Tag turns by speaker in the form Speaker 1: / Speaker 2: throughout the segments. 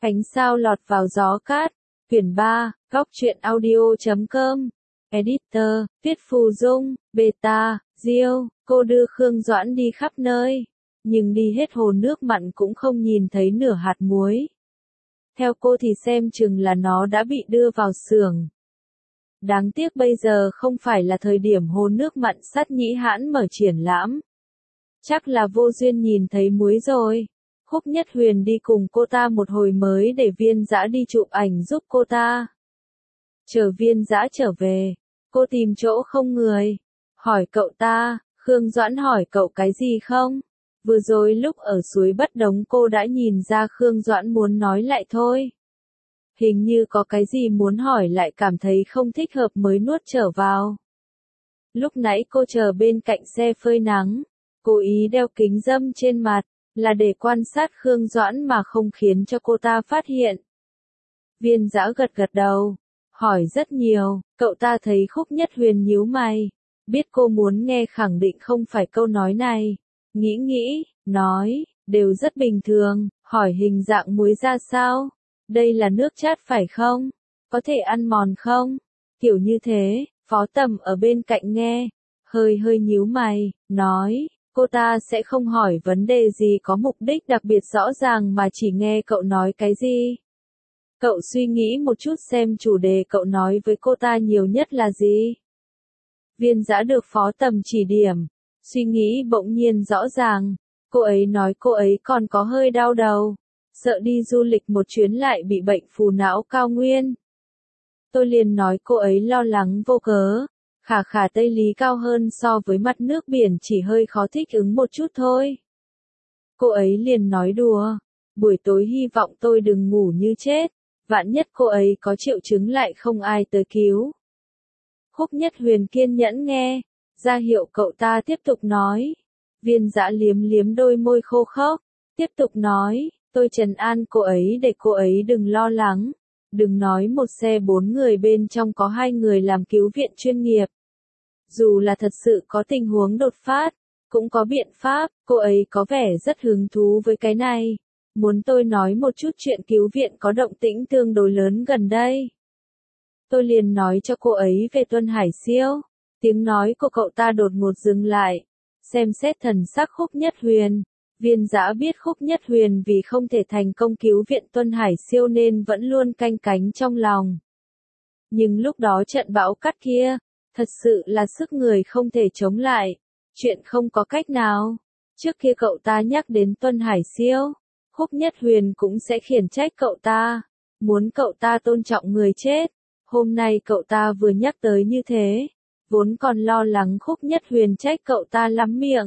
Speaker 1: Ánh sao lọt vào gió cát. Quyển 3, góc truyện audio.com. Editor, Viết Phù Dung, Beta, Diêu, cô đưa Khương Doãn đi khắp nơi. Nhưng đi hết hồ nước mặn cũng không nhìn thấy nửa hạt muối. Theo cô thì xem chừng là nó đã bị đưa vào xưởng. Đáng tiếc bây giờ không phải là thời điểm hồ nước mặn Sắt Nhĩ Hãn mở triển lãm. Chắc là vô duyên nhìn thấy muối rồi. Khúc Nhất Huyền đi cùng cô ta một hồi mới để Viên Dã đi chụp ảnh giúp cô ta. Chờ Viên Dã trở về, cô tìm chỗ không người. Hỏi cậu ta, Khương Doãn hỏi cậu cái gì không? Vừa rồi lúc ở suối Bất Đống cô đã nhìn ra Khương Doãn muốn nói lại thôi. Hình như có cái gì muốn hỏi lại cảm thấy không thích hợp mới nuốt trở vào. Lúc nãy cô chờ bên cạnh xe phơi nắng, cố ý đeo kính râm trên mặt, là để quan sát Khương Doãn mà không khiến cho cô ta phát hiện. Viên Dã gật gật đầu, hỏi rất nhiều, cậu ta thấy Khúc Nhất Huyền nhíu mày, biết cô muốn nghe khẳng định không phải câu nói này. Nghĩ, nói, đều rất bình thường, hỏi hình dạng muối ra sao? Đây là nước chát phải không? Có thể ăn mòn không? Kiểu như thế, Phó Tầm ở bên cạnh nghe, hơi nhíu mày, nói, cô ta sẽ không hỏi vấn đề gì có mục đích đặc biệt rõ ràng mà chỉ nghe cậu nói cái gì. Cậu suy nghĩ một chút xem chủ đề cậu nói với cô ta nhiều nhất là gì. Viên Dã được Phó Tầm chỉ điểm, suy nghĩ bỗng nhiên rõ ràng, cô ấy nói cô ấy còn có hơi đau đầu, sợ đi du lịch một chuyến lại bị bệnh phù não cao nguyên. Tôi liền nói cô ấy lo lắng vô cớ, khả Tây Lý cao hơn so với mặt nước biển chỉ hơi khó thích ứng một chút thôi. Cô ấy liền nói đùa, buổi tối hy vọng tôi đừng ngủ như chết, vạn nhất cô ấy có triệu chứng lại không ai tới cứu. Khúc Nhất Huyền kiên nhẫn nghe, ra hiệu cậu ta tiếp tục nói. Viên Dã liếm đôi môi khô khốc, tiếp tục nói, tôi trấn an cô ấy để cô ấy đừng lo lắng, đừng nói một xe 4 người bên trong có 2 người làm cứu viện chuyên nghiệp. Dù là thật sự có tình huống đột phát, cũng có biện pháp, cô ấy có vẻ rất hứng thú với cái này. Muốn tôi nói một chút chuyện cứu viện có động tĩnh tương đối lớn gần đây. Tôi liền nói cho cô ấy về Tuân Hải Siêu. Tiếng nói của cậu ta đột ngột dừng lại, xem xét thần sắc Khúc Nhất Huyền. Viên Dã biết Khúc Nhất Huyền vì không thể thành công cứu viện Tuân Hải Siêu nên vẫn luôn canh cánh trong lòng. Nhưng lúc đó trận bão cát kia, thật sự là sức người không thể chống lại, chuyện không có cách nào. Trước kia cậu ta nhắc đến Tuân Hải Siêu, Khúc Nhất Huyền cũng sẽ khiển trách cậu ta, muốn cậu ta tôn trọng người chết. Hôm nay cậu ta vừa nhắc tới như thế, vốn còn lo lắng Khúc Nhất Huyền trách cậu ta lắm miệng.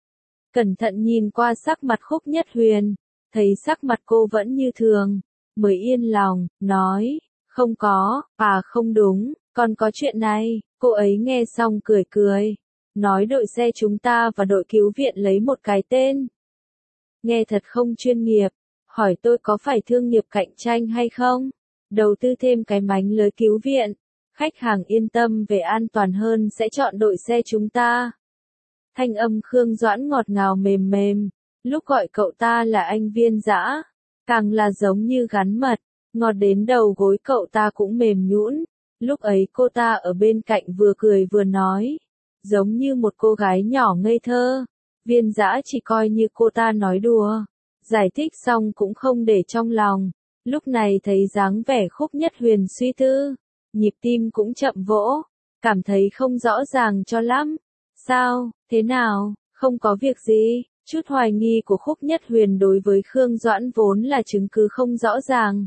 Speaker 1: Cẩn thận nhìn qua sắc mặt Khúc Nhất Huyền, thấy sắc mặt cô vẫn như thường, mới yên lòng, nói, không có, không đúng, còn có chuyện này. Cô ấy nghe xong cười, nói đội xe chúng ta và đội cứu viện lấy một cái tên. Nghe thật không chuyên nghiệp, hỏi tôi có phải thương nghiệp cạnh tranh hay không? Đầu tư thêm cái mánh lưới cứu viện, khách hàng yên tâm về an toàn hơn sẽ chọn đội xe chúng ta. Thanh âm Khương Doãn ngọt ngào mềm, lúc gọi cậu ta là anh Viên Dã, càng là giống như gắn mật, ngọt đến đầu gối cậu ta cũng mềm nhũn. Lúc ấy cô ta ở bên cạnh vừa cười vừa nói, giống như một cô gái nhỏ ngây thơ. Viên Dã chỉ coi như cô ta nói đùa, giải thích xong cũng không để trong lòng. Lúc này thấy dáng vẻ Khúc Nhất Huyền suy tư, nhịp tim cũng chậm vỗ, cảm thấy không rõ ràng cho lắm. Sao, thế nào, không có việc gì? Chút hoài nghi của Khúc Nhất Huyền đối với Khương Doãn vốn là chứng cứ không rõ ràng.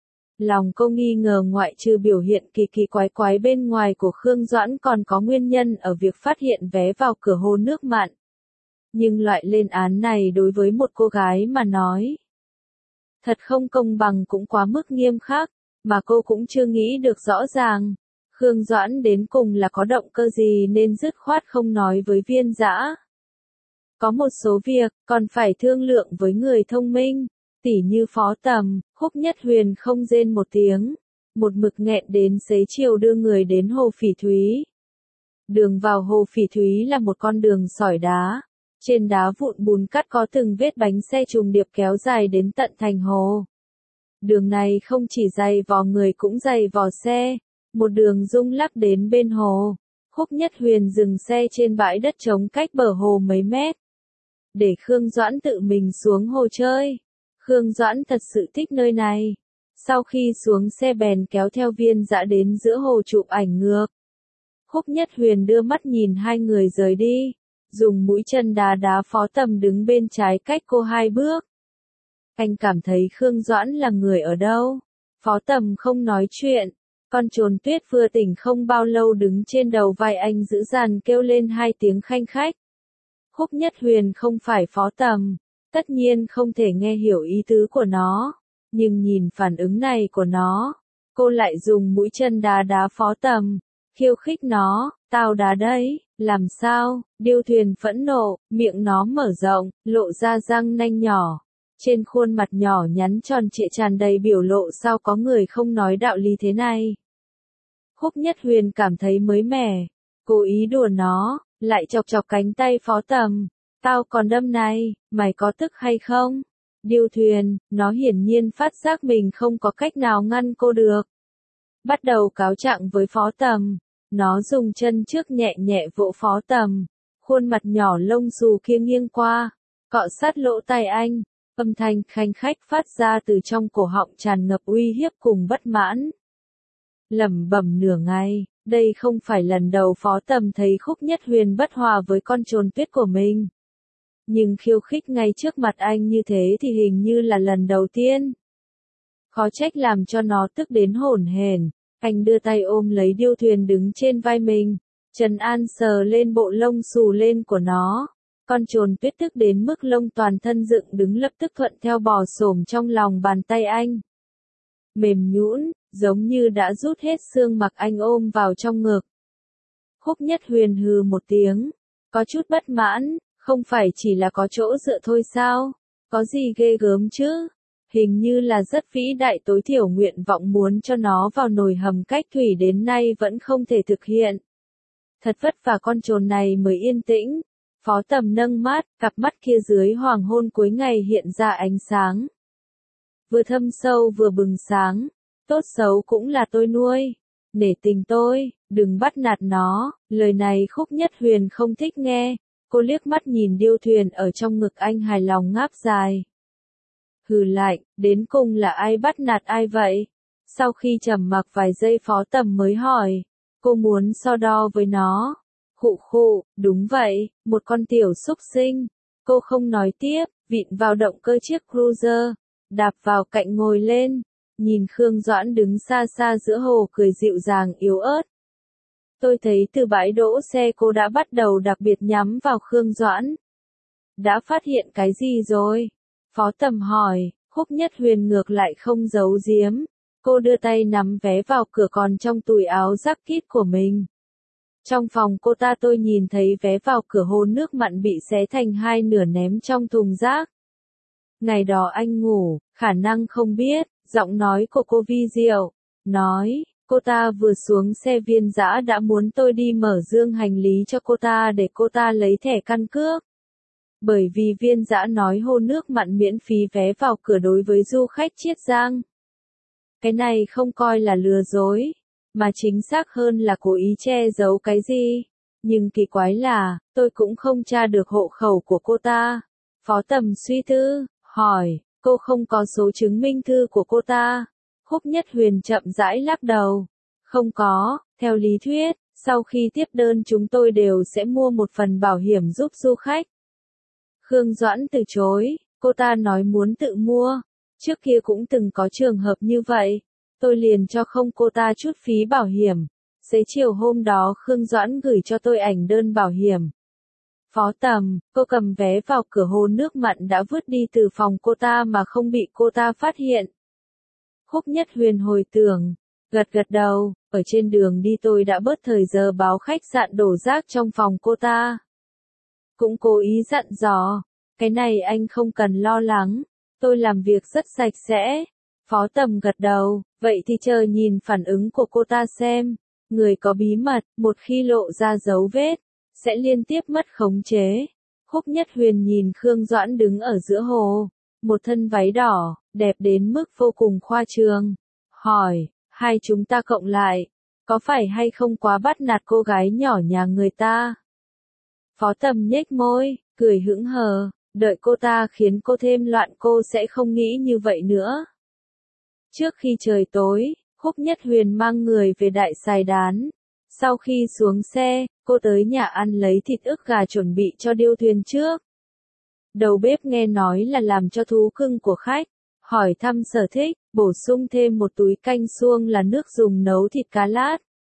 Speaker 1: Lòng cô nghi ngờ ngoại trừ biểu hiện kỳ quái bên ngoài của Khương Doãn còn có nguyên nhân ở việc phát hiện vé vào cửa hồ nước mặn. Nhưng loại lên án này đối với một cô gái mà nói, thật không công bằng cũng quá mức nghiêm khắc, mà cô cũng chưa nghĩ được rõ ràng. Khương Doãn đến cùng là có động cơ gì nên dứt khoát không nói với Viên Dã. Có một số việc, còn phải thương lượng với người thông minh, tỉ như Phó Tầm. Khúc Nhất Huyền không rên một tiếng, một mực nghẹn đến xế chiều đưa người đến Hồ Phỉ Thúy. Đường vào Hồ Phỉ Thúy là một con đường sỏi đá, trên đá vụn bùn cát có từng vết bánh xe trùng điệp kéo dài đến tận thành hồ. Đường này không chỉ dày vò người cũng dày vò xe. Một đường rung lắc đến bên hồ. Khúc Nhất Huyền dừng xe trên bãi đất trống cách bờ hồ mấy mét. Để Khương Doãn tự mình xuống hồ chơi. Khương Doãn thật sự thích nơi này. Sau khi xuống xe bèn kéo theo Viên Dã đến giữa hồ chụp ảnh ngược. Khúc Nhất Huyền đưa mắt nhìn hai người rời đi. Dùng mũi chân đá đá Phó Tầm đứng bên trái cách cô 2 bước. Anh cảm thấy Khương Doãn là người ở đâu? Phó Tầm không nói chuyện. Con trồn tuyết vừa tỉnh không bao lâu đứng trên đầu vai anh dữ dằn kêu lên 2 tiếng khanh khách. Khúc Nhất Huyền không phải Phó Tầm, tất nhiên không thể nghe hiểu ý tứ của nó, nhưng nhìn phản ứng này của nó, cô lại dùng mũi chân đá đá Phó Tầm, khiêu khích nó, tao đá đấy, làm sao? Điêu Thuyền phẫn nộ, miệng nó mở rộng, lộ ra răng nanh nhỏ. Trên khuôn mặt nhỏ nhắn tròn trịa tràn đầy biểu lộ sao có người không nói đạo lý thế này. Khúc Nhất Huyền cảm thấy mới mẻ, cố ý đùa nó, lại chọc chọc cánh tay Phó Tầm. Tao còn đâm này, mày có tức hay không? Điêu Thuyền, nó hiển nhiên phát giác mình không có cách nào ngăn cô được. Bắt đầu cáo trạng với Phó Tầm, nó dùng chân trước nhẹ nhẹ vỗ Phó Tầm, khuôn mặt nhỏ lông xù kia nghiêng qua, cọ sát lỗ tai anh. Âm thanh khanh khách phát ra từ trong cổ họng tràn ngập uy hiếp cùng bất mãn. Lẩm bẩm nửa ngày, đây không phải lần đầu Phó Tầm thấy Khúc Nhất Huyền bất hòa với con trồn tuyết của mình. Nhưng khiêu khích ngay trước mặt anh như thế thì hình như là lần đầu tiên. Khó trách làm cho nó tức đến hổn hển. Anh đưa tay ôm lấy Điêu Thuyền đứng trên vai mình, trấn an sờ lên bộ lông xù lên của nó. Con trồn tuyết tức đến mức lông toàn thân dựng đứng lập tức thuận theo bò xổm trong lòng bàn tay anh. Mềm nhũn, giống như đã rút hết xương mặc anh ôm vào trong ngực. Khúc Nhất Huyền hừ một tiếng, có chút bất mãn, không phải chỉ là có chỗ dựa thôi sao? Có gì ghê gớm chứ? Hình như là rất vĩ đại, tối thiểu nguyện vọng muốn cho nó vào nồi hầm cách thủy đến nay vẫn không thể thực hiện. Thật vất vả con trồn này mới yên tĩnh. Phó Tầm nâng mắt, cặp mắt kia dưới hoàng hôn cuối ngày hiện ra ánh sáng. Vừa thâm sâu vừa bừng sáng, tốt xấu cũng là tôi nuôi. Nể tình tôi, đừng bắt nạt nó, lời này Khúc Nhất Huyền không thích nghe. Cô liếc mắt nhìn Điêu Thuyền ở trong ngực anh hài lòng ngáp dài. Hừ lạnh, đến cùng là ai bắt nạt ai vậy? Sau khi trầm mặc vài giây Phó Tầm mới hỏi, cô muốn so đo với nó. Khụ khụ, đúng vậy, một con tiểu xúc sinh. Cô không nói tiếp, vịn vào động cơ chiếc cruiser, đạp vào cạnh ngồi lên, nhìn Khương Doãn đứng xa xa giữa hồ cười dịu dàng yếu ớt. Tôi thấy từ bãi đỗ xe cô đã bắt đầu đặc biệt nhắm vào Khương Doãn. Đã phát hiện cái gì rồi? Phó Tầm hỏi. Khúc Nhất Huyền ngược lại không giấu giếm. Cô đưa tay nắm vé vào cửa còn trong túi áo jacket của mình. Trong phòng cô ta tôi nhìn thấy vé vào cửa hồ nước mặn bị xé thành 2 nửa ném trong thùng rác. Ngày đó anh ngủ, khả năng không biết, giọng nói của cô vi diệu. Nói, cô ta vừa xuống xe Viên Dã đã muốn tôi đi mở dương hành lý cho cô ta để cô ta lấy thẻ căn cước. Bởi vì Viên Dã nói hồ nước mặn miễn phí vé vào cửa đối với du khách Chiết Giang. Cái này không coi là lừa dối, mà chính xác hơn là cố ý che giấu cái gì. Nhưng kỳ quái là, tôi cũng không tra được hộ khẩu của cô ta. Phó Tầm suy tư, hỏi, cô không có số chứng minh thư của cô ta. Khúc Nhất Huyền chậm rãi lắc đầu. Không có, theo lý thuyết, sau khi tiếp đơn chúng tôi đều sẽ mua một phần bảo hiểm giúp du khách. Khương Doãn từ chối, cô ta nói muốn tự mua. Trước kia cũng từng có trường hợp như vậy. Tôi liền cho không cô ta chút phí bảo hiểm. Xế chiều hôm đó Khương Doãn gửi cho tôi ảnh đơn bảo hiểm. Phó Tầm, cô cầm vé vào cửa hồ nước mặn đã vứt đi từ phòng cô ta mà không bị cô ta phát hiện. Khúc Nhất Huyền hồi tưởng, gật đầu, ở trên đường đi tôi đã bớt thời giờ báo khách sạn đổ rác trong phòng cô ta. Cũng cố ý dặn dò, cái này anh không cần lo lắng, tôi làm việc rất sạch sẽ. Phó Tầm gật đầu, vậy thì chờ nhìn phản ứng của cô ta xem. Người có bí mật, một khi lộ ra dấu vết, sẽ liên tiếp mất khống chế. Khúc Nhất Huyền nhìn Khương Doãn đứng ở giữa hồ, một thân váy đỏ, đẹp đến mức vô cùng khoa trương. Hỏi, hai chúng ta cộng lại, có phải hay không quá bắt nạt cô gái nhỏ nhà người ta? Phó Tầm nhếch môi, cười hững hờ, đợi cô ta khiến cô thêm loạn cô sẽ không nghĩ như vậy nữa. Trước khi trời tối, Khúc Nhất Huyền mang người về Đại Sài Đán. Sau khi xuống xe, cô tới nhà ăn lấy thịt ức gà chuẩn bị cho Điêu Thuyền trước. Đầu bếp nghe nói là làm cho thú cưng của khách, hỏi thăm sở thích, bổ sung thêm một túi canh suông là nước dùng nấu thịt cá lát.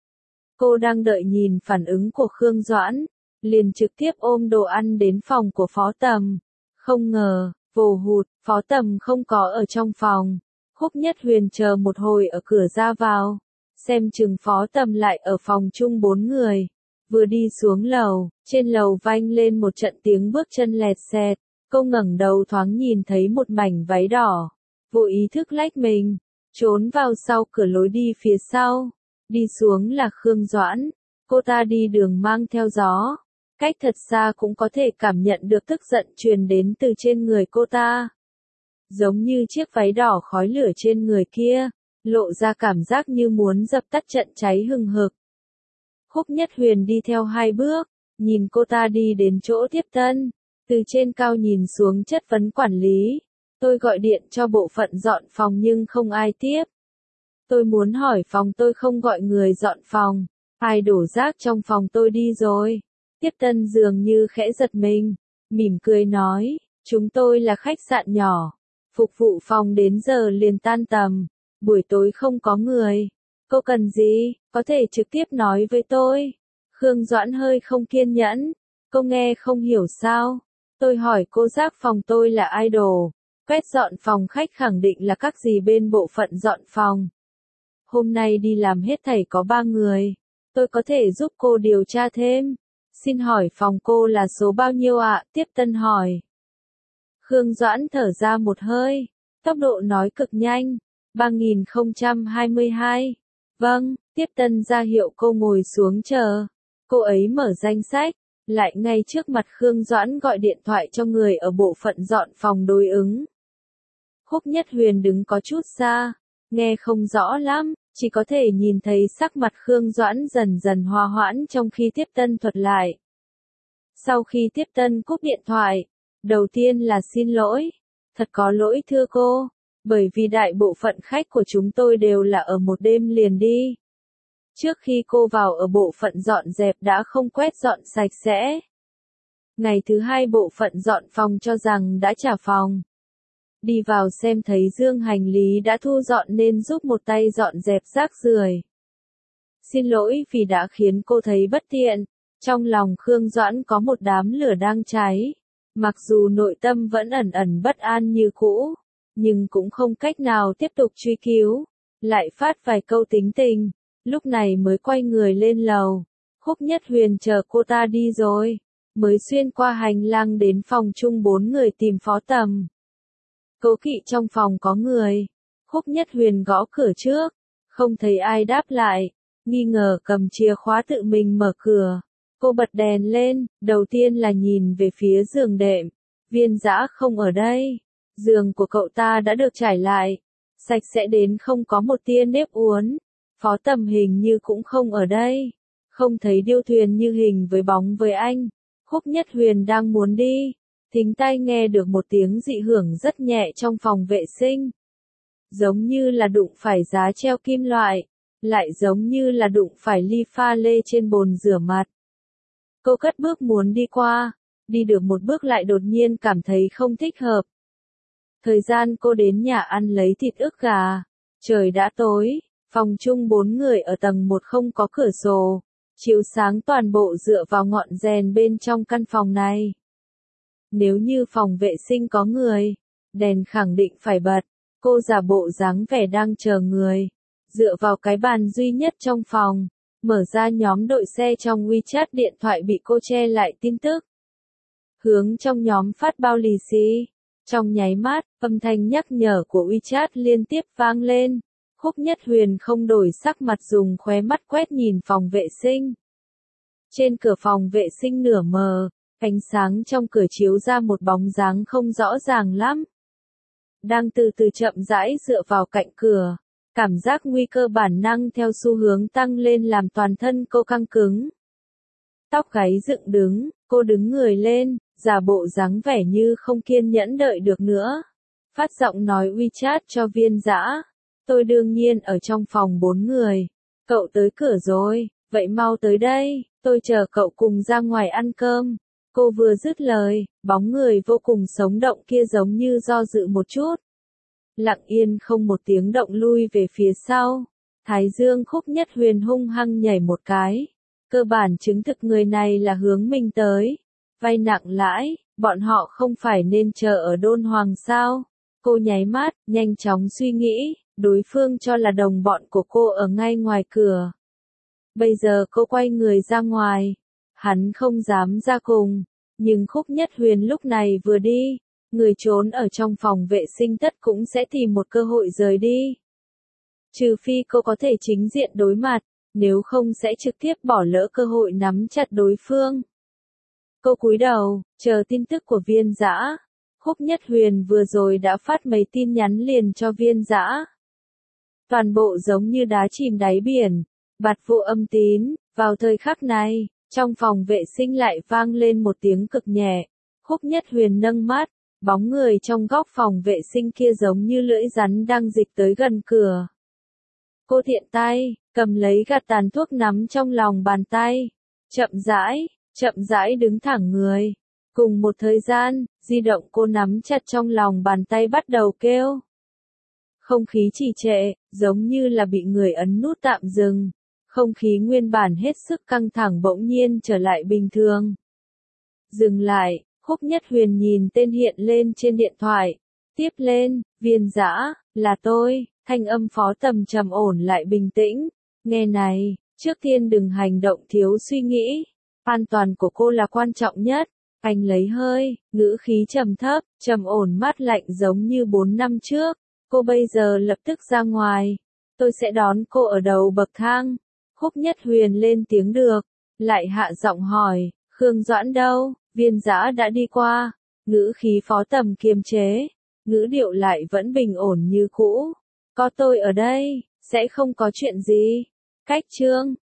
Speaker 1: Cô đang đợi nhìn phản ứng của Khương Doãn, liền trực tiếp ôm đồ ăn đến phòng của Phó Tầm. Không ngờ, vồ hụt, Phó Tầm không có ở trong phòng. Khúc Nhất Huyền chờ một hồi ở cửa ra vào, xem chừng Phó Tầm lại ở phòng chung 4 người. Vừa đi xuống lầu, trên lầu vang lên một trận tiếng bước chân lẹt xẹt, cô ngẩng đầu thoáng nhìn thấy một mảnh váy đỏ, vô ý thức lách mình, trốn vào sau cửa lối đi phía sau. Đi xuống là Khương Doãn, cô ta đi đường mang theo gió, cách thật xa cũng có thể cảm nhận được tức giận truyền đến từ trên người cô ta. Giống như chiếc váy đỏ khói lửa trên người kia, lộ ra cảm giác như muốn dập tắt trận cháy hừng hực. Khúc Nhất Huyền đi theo 2 bước, nhìn cô ta đi đến chỗ tiếp tân, từ trên cao nhìn xuống chất vấn quản lý. Tôi gọi điện cho bộ phận dọn phòng nhưng không ai tiếp. Tôi muốn hỏi phòng tôi không gọi người dọn phòng, ai đổ rác trong phòng tôi đi rồi. Tiếp tân dường như khẽ giật mình, mỉm cười nói, chúng tôi là khách sạn nhỏ, phục vụ phòng đến giờ liền tan tầm, buổi tối không có người. Cô cần gì, có thể trực tiếp nói với tôi. Khương Doãn hơi không kiên nhẫn, cô nghe không hiểu sao. Tôi hỏi cô rác phòng tôi là idol, quét dọn phòng khách khẳng định là các gì bên bộ phận dọn phòng. Hôm nay đi làm hết thảy có 3 người, tôi có thể giúp cô điều tra thêm. Xin hỏi phòng cô là số bao nhiêu ạ? Tiếp tân hỏi. Khương Doãn thở ra một hơi, tốc độ nói cực nhanh, 3022. Vâng, tiếp tân ra hiệu cô ngồi xuống chờ. Cô ấy mở danh sách, lại ngay trước mặt Khương Doãn gọi điện thoại cho người ở bộ phận dọn phòng đối ứng. Khúc Nhất Huyền đứng có chút xa, nghe không rõ lắm, chỉ có thể nhìn thấy sắc mặt Khương Doãn dần dần hòa hoãn trong khi tiếp tân thuật lại. Sau khi tiếp tân cúp điện thoại, đầu tiên là xin lỗi. Thật có lỗi thưa cô, bởi vì đại bộ phận khách của chúng tôi đều là ở một đêm liền đi. Trước khi cô vào ở bộ phận dọn dẹp đã không quét dọn sạch sẽ. Ngày thứ 2 bộ phận dọn phòng cho rằng đã trả phòng. Đi vào xem thấy dương hành lý đã thu dọn nên giúp một tay dọn dẹp rác rưởi. Xin lỗi vì đã khiến cô thấy bất tiện. Trong lòng Khương Doãn có một đám lửa đang cháy. Mặc dù nội tâm vẫn ẩn ẩn bất an như cũ, nhưng cũng không cách nào tiếp tục truy cứu. Lại phát vài câu tính tình, lúc này mới quay người lên lầu. Khúc Nhất Huyền chờ cô ta đi rồi, mới xuyên qua hành lang đến phòng chung 4 người tìm Phó Tầm. Cố kỵ trong phòng có người. Khúc Nhất Huyền gõ cửa trước, không thấy ai đáp lại, nghi ngờ cầm chìa khóa tự mình mở cửa. Cô bật đèn lên, đầu tiên là nhìn về phía giường đệm. Viên Dã không ở đây. Giường của cậu ta đã được trải lại, sạch sẽ đến không có một tia nếp uốn. Phó Tầm hình như cũng không ở đây. Không thấy Điêu Thuyền như hình với bóng với anh. Khúc Nhất Huyền đang muốn đi, thính tai nghe được một tiếng dị hưởng rất nhẹ trong phòng vệ sinh. Giống như là đụng phải giá treo kim loại, lại giống như là đụng phải ly pha lê trên bồn rửa mặt. Cô cất bước muốn đi qua, đi được một bước lại đột nhiên cảm thấy không thích hợp. Thời gian cô đến nhà ăn lấy thịt ức gà, trời đã tối, phòng chung 4 người ở tầng 1 không có cửa sổ, chiếu sáng toàn bộ dựa vào ngọn đèn bên trong căn phòng này. Nếu như phòng vệ sinh có người, đèn khẳng định phải bật. Cô giả bộ dáng vẻ đang chờ người, dựa vào cái bàn duy nhất trong phòng, mở ra nhóm đội xe trong WeChat, điện thoại bị cô che lại tin tức. Hướng trong nhóm phát bao lì xì. Trong nháy mắt, âm thanh nhắc nhở của WeChat liên tiếp vang lên. Khúc Nhất Huyền không đổi sắc mặt dùng khóe mắt quét nhìn phòng vệ sinh. Trên cửa phòng vệ sinh nửa mờ, ánh sáng trong cửa chiếu ra một bóng dáng không rõ ràng lắm. đang từ từ chậm rãi dựa vào cạnh cửa. Cảm giác nguy cơ bản năng theo xu hướng tăng lên làm toàn thân cô căng cứng. Tóc gáy dựng đứng, cô đứng người lên, giả bộ dáng vẻ như không kiên nhẫn đợi được nữa. Phát giọng nói WeChat cho Viên Dã. Tôi đương nhiên ở trong phòng 4 người. Cậu tới cửa rồi, vậy mau tới đây, tôi chờ cậu cùng ra ngoài ăn cơm. Cô vừa dứt lời, bóng người vô cùng sống động kia giống như do dự một chút. Lặng yên không một tiếng động lui về phía sau. Thái dương Khúc Nhất Huyền hung hăng nhảy một cái. Cơ bản chứng thực người này là hướng mình tới. Vay nặng lãi, bọn họ không phải nên chờ ở Đôn Hoàng sao? Cô nháy mắt, nhanh chóng suy nghĩ, đối phương cho là đồng bọn của cô ở ngay ngoài cửa. Bây giờ cô quay người ra ngoài. Hắn không dám ra cùng. Nhưng Khúc Nhất Huyền lúc này vừa đi, người trốn ở trong phòng vệ sinh tất cũng sẽ tìm một cơ hội rời đi. Trừ phi cô có thể chính diện đối mặt, nếu không sẽ trực tiếp bỏ lỡ cơ hội nắm chặt đối phương. Cô cúi đầu, chờ tin tức của Viên Dã. Khúc Nhất Huyền vừa rồi đã phát mấy tin nhắn liền cho Viên Dã. Toàn bộ giống như đá chìm đáy biển, bạt vô âm tín. Vào thời khắc này, trong phòng vệ sinh lại vang lên một tiếng cực nhẹ. Khúc Nhất Huyền nâng mắt, bóng người trong góc phòng vệ sinh kia giống như lưỡi rắn đang dịch tới gần cửa. Cô thiện tay, cầm lấy gạt tàn thuốc nắm trong lòng bàn tay. Chậm rãi đứng thẳng người. Cùng một thời gian, di động cô nắm chặt trong lòng bàn tay bắt đầu kêu. Không khí trì trệ, giống như là bị người ấn nút tạm dừng. Không khí nguyên bản hết sức căng thẳng bỗng nhiên trở lại bình thường. Dừng lại, Khúc Nhất Huyền nhìn tên hiện lên trên điện thoại. Tiếp lên, Viên Dã, là tôi, thanh âm Phó Tầm trầm ổn lại bình tĩnh. Nghe này, trước tiên đừng hành động thiếu suy nghĩ. An toàn của cô là quan trọng nhất. Anh lấy hơi, ngữ khí trầm thấp, trầm ổn mát lạnh giống như 4 năm trước. Cô bây giờ lập tức ra ngoài. Tôi sẽ đón cô ở đầu bậc thang. Khúc Nhất Huyền lên tiếng được. Lại hạ giọng hỏi, Khương Doãn đâu? Viên Dã đã đi qua. Ngữ khí Phó Tầm kiềm chế. Ngữ điệu lại vẫn bình ổn như cũ. Có tôi ở đây, sẽ không có chuyện gì. Cách chương